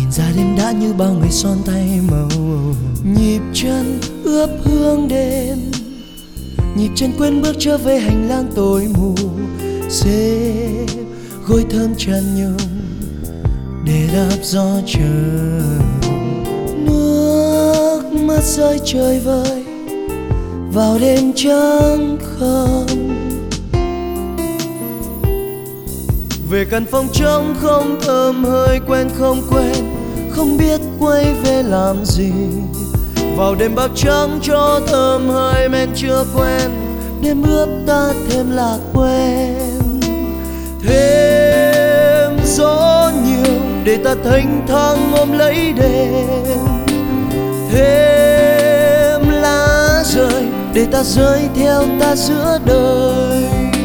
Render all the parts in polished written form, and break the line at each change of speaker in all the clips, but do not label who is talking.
Nhìn ra đêm đã như bao người son tay màu, nhịp chân ướp hương đêm, nhịp chân quên bước trở về hành lang tối mù. Xếp gối thơm tràn nhung để đáp gió trời, nước mắt rơi trời vơi vào đêm trắng không. Về căn phòng trống không thơm hơi quen không quen, không biết quay về làm gì. Vào đêm bạc trắng cho thơm hơi men chưa quen, đêm ướp ta thêm lạc quen. Thêm gió nhiều để ta thênh thang ôm lấy đêm, thêm lá rơi để ta rơi theo ta giữa đời.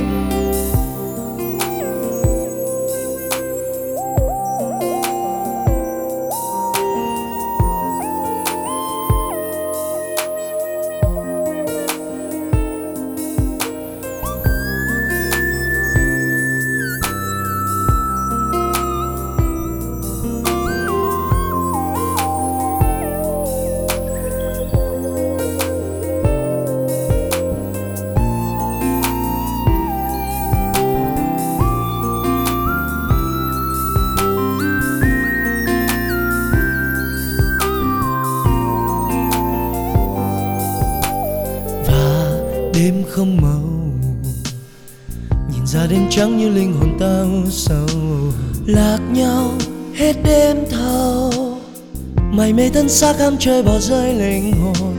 Đêm không màu, nhìn ra đêm trắng như linh hồn tao sầu. Lạc nhau hết đêm thâu, mày mê thân xác ham chơi bỏ rơi linh hồn.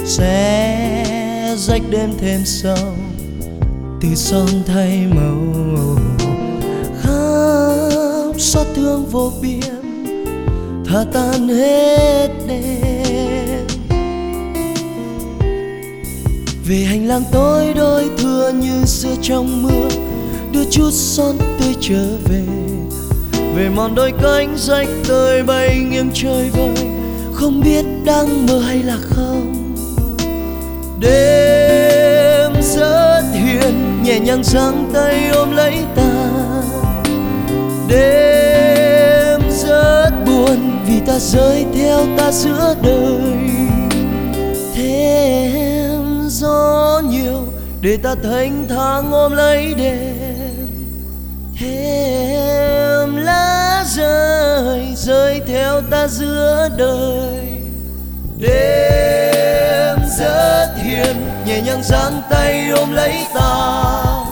Sẽ rách đêm thêm sâu, từ son thay màu. Khóc xót thương vô biên, thả tan hết đêm. Về hành lang tối đôi thưa như xưa trong mưa, đưa chút son tươi trở về. Về mòn đôi cánh rách tơi bay nghiêng trời vơi, không biết đang mơ hay là không. Đêm rất hiền nhẹ nhàng giang tay ôm lấy ta. Đêm rất buồn vì ta rơi theo ta giữa đời. Thêm gió nhiều để ta thênh thang ôm lấy đêm, thêm lá rơi rơi theo ta giữa đời. Đêm rất hiền nhẹ nhàng giang tay ôm lấy ta.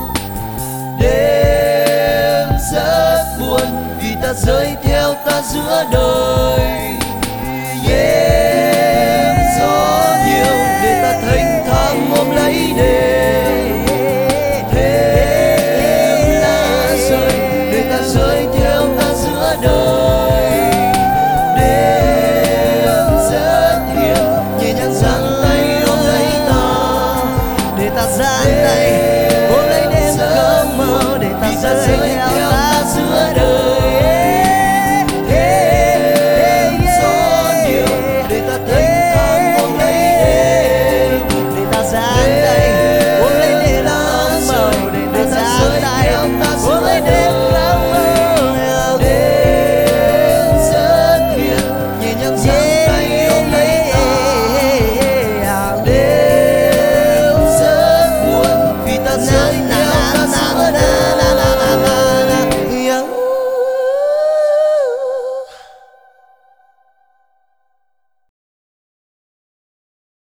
Đêm rất buồn vì ta rơi theo ta giữa đời. Gió nhiều để ta thênh thang ôm lấy đêm.